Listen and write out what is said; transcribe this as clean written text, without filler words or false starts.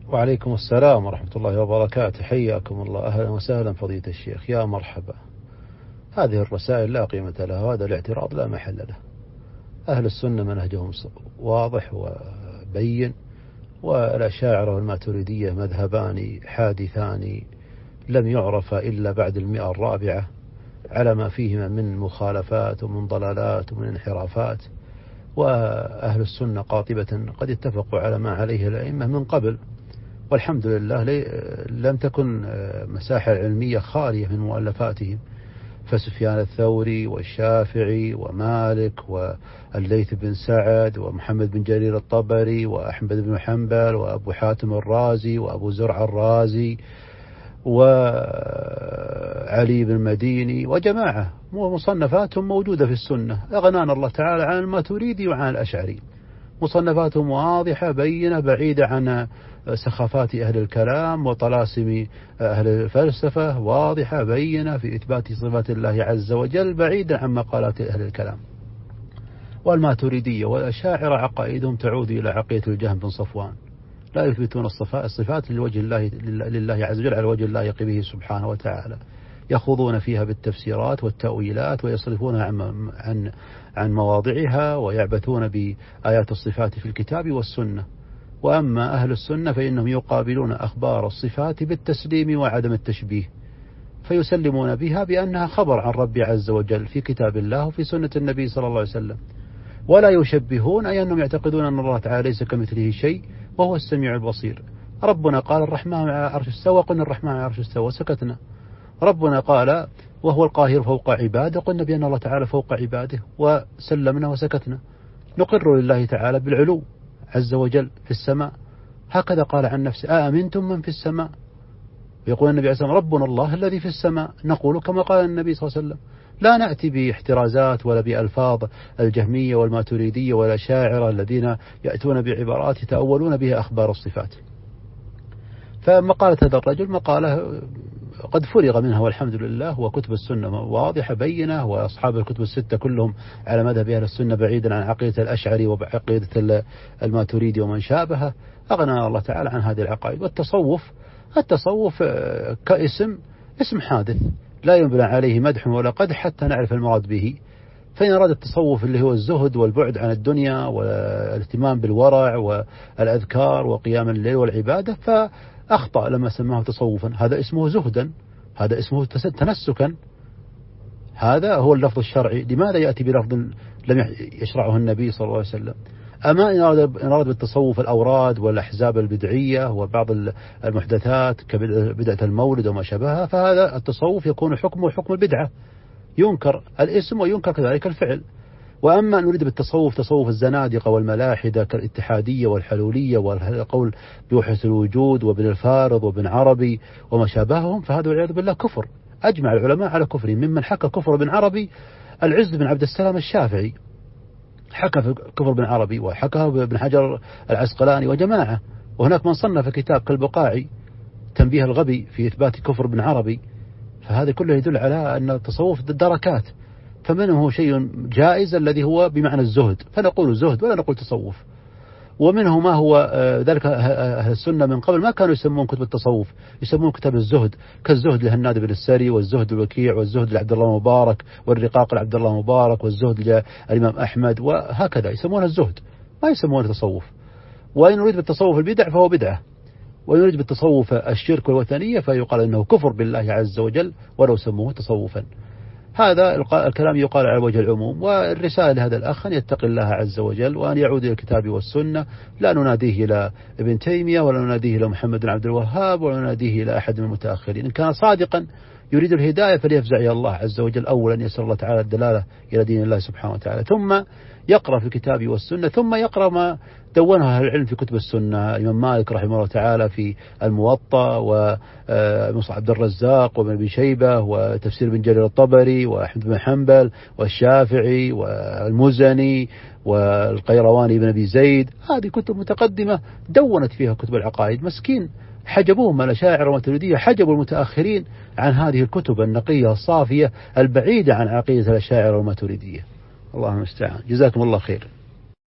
وعليكم السلام ورحمة الله وبركاته. حياكم الله، أهلا وسهلا فضيلة الشيخ، يا مرحبا. هذه الرسائل لا قيمة لها، وهذا الاعتراض لا محل له. أهل السنة منهجهم واضح وبين، والأشاعرة والماتريدية مذهبان حادثان لم يعرف إلا بعد 100 على ما فيهما من مخالفات ومن ضلالات ومن انحرافات. وأهل السنة قاطبة قد اتفقوا على ما عليه الأئمة من قبل، والحمد لله لم تكن مساحة علمية خالية من مؤلفاتهم، فسفيان الثوري والشافعي ومالك والليث بن سعد ومحمد بن جرير الطبري وأحمد بن حنبل وأبو حاتم الرازي وأبو زرع الرازي وعلي بن المديني وجماعة مصنفاتهم موجودة في السنة. أغنانا الله تعالى عن الماتريدي وعن الأشعري، مصنفاتهم واضحة بينة بعيدة عن سخافات أهل الكلام وطلاسم أهل الفلسفة، واضحة بينة في إثبات صفات الله عز وجل بعيدة عن مقالات أهل الكلام. والماتريدية والأشاعرة عقائدهم تعود إلى عقيدة الجهم بن صفوان، لا يثبتون الصفات لوجه الله لله عز وجل على وجه اللائق به سبحانه وتعالى، يخوضون فيها بالتفسيرات والتأويلات ويصرفونها عن مواضعها، ويعبثون بآيات الصفات في الكتاب والسنة. وأما أهل السنة فإنهم يقابلون أخبار الصفات بالتسليم وعدم التشبيه، فيسلمون بها بأنها خبر عن رب عز وجل في كتاب الله وفي سنة النبي صلى الله عليه وسلم، ولا يشبهون، أي أنهم يعتقدون أن الله تعالى ليس كمثله شيء وهو السميع البصير. ربنا قال الرحمن على العرش استوى، قلنا الرحمن على العرش استوى وسكتنا. ربنا قال وهو القاهر فوق عباده، قلنا بأن الله تعالى فوق عباده وسلمنا وسكتنا. نقر لله تعالى بالعلو عز وجل في السماء، هكذا قال عن نفسه أأمنتم من في السماء، ويقول النبي عليه الصلاة والسلام ربنا الله الذي في السماء، نقول كما قال النبي صلى الله عليه وسلم، لا نأتي باحترازات ولا بألفاظ الجهمية والماتريدية والأشاعرة الذين يأتون بعبارات يتأولون بها أخبار الصفات. فمقالة هذا الرجل مقالة قد فرغ منها والحمد لله، وكتب السنة واضحة بينة، وأصحاب الكتب الستة كلهم على مذهب أهل السنة بعيدا عن عقيدة الأشعري وعقيدة الماتريدي ومن شابهه. أغنى الله تعالى عن هذه العقائد. التصوف كاسم اسم حادث لا ينبنى عليه مدح ولا قدح حتى نعرف المراد به. فإن أراد التصوف اللي هو الزهد والبعد عن الدنيا والاهتمام بالورع والأذكار وقيام الليل والعبادة فأخطأ لما سماه تصوفا، هذا اسمه زهدا، هذا اسمه تنسكا، هذا هو اللفظ الشرعي. لماذا يأتي بلفظ لم يشرعه النبي صلى الله عليه وسلم؟ أما إن أراد بالتصوف الأوراد والأحزاب البدعية وبعض المحدثات كبدعة المولد وما شابهها، فهذا التصوف يكون حكمه حكم البدعة، ينكر الاسم وينكر كذلك الفعل. وأما نريد بالتصوف تصوف الزنادقة والملاحدة كالاتحادية والحلولية والقول بوحدة الوجود وابن الفارض وابن عربي وما شابههم، فهذا والعياذ بالله كفر. أجمع العلماء على كفره. ممن حكى كفر ابن عربي العز بن عبد السلام الشافعي، حكى في كفر بن عربي، وحكى ابن حجر العسقلاني وجماعة. وهناك من صنف كتاب كالبقاعي تنبيه الغبي في إثبات كفر بن عربي. فهذا كله يدل على أن التصوف دركات، فمنه شيء جائز الذي هو بمعنى الزهد فنقول زهد ولا نقول تصوف، ومنه ما هو ذلك. أهل السنة من قبل ما كانوا يسمون كتب التصوف، يسمون كتاب الزهد، كالزهد لهناد بن السري والزهد الوكيع والزهد لعبد الله المبارك والرقاق لعبد الله المبارك والزهد للإمام أحمد، وهكذا يسمونه الزهد ما يسمونه تصوف. وإن نريد بالتصوف البدع فهو بدعة، وإن نريد بالتصوف الشرك والوثنية فيقال إنه كفر بالله عز وجل ولو سموه تصوفا. هذا الكلام يقال على وجه العموم. والرسالة لهذا الأخ أن يتقي الله عز وجل وأن يعود إلى الكتاب والسنة، لا نناديه إلى ابن تيمية ولا نناديه إلى محمد بن عبد الوهاب ولا نناديه إلى أحد من المتأخرين. إن كان صادقا يريد الهداية فليفزع إلى الله عز وجل أولا، يسأل الله تعالى الدلالة إلى دين الله سبحانه وتعالى، ثم يقرأ في الكتاب والسنة، ثم يقرأ ما دونه أهل العلم في كتب السنة. الإمام مالك رحمه الله تعالى في الموطأ، ومصعب عبد الرزاق وابن أبي شيبة وتفسير بن جرير الطبري وأحمد بن حنبل والشافعي والمزني والقيرواني بن أبي زيد. هذه كتب متقدمة دونت فيها كتب العقائد. مسكين حجبوهم الأشاعرة والماتريدية، حجبوا المتأخرين عن هذه الكتب النقية الصافية البعيدة عن عقيدة الأشاعرة والماتريدية. الله المستعان. جزاكم الله خير.